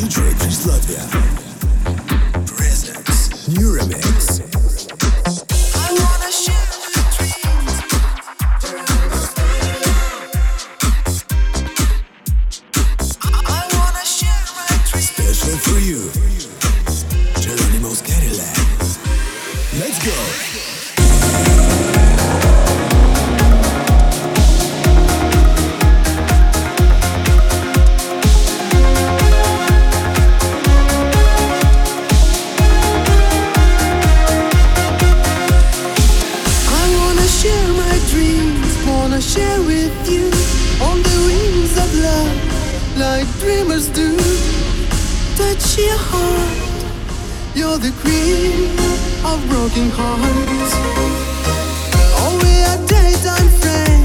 Detroit, Latvia. Presents new remix. I wanna share my dreams. I wanna share my dreams. Special for you, Geronimo's Cadillac. Let's go. Share with you on the wings of love, like dreamers do. Touch your heart, you're the queen of broken hearts. Oh, we are daytime friends.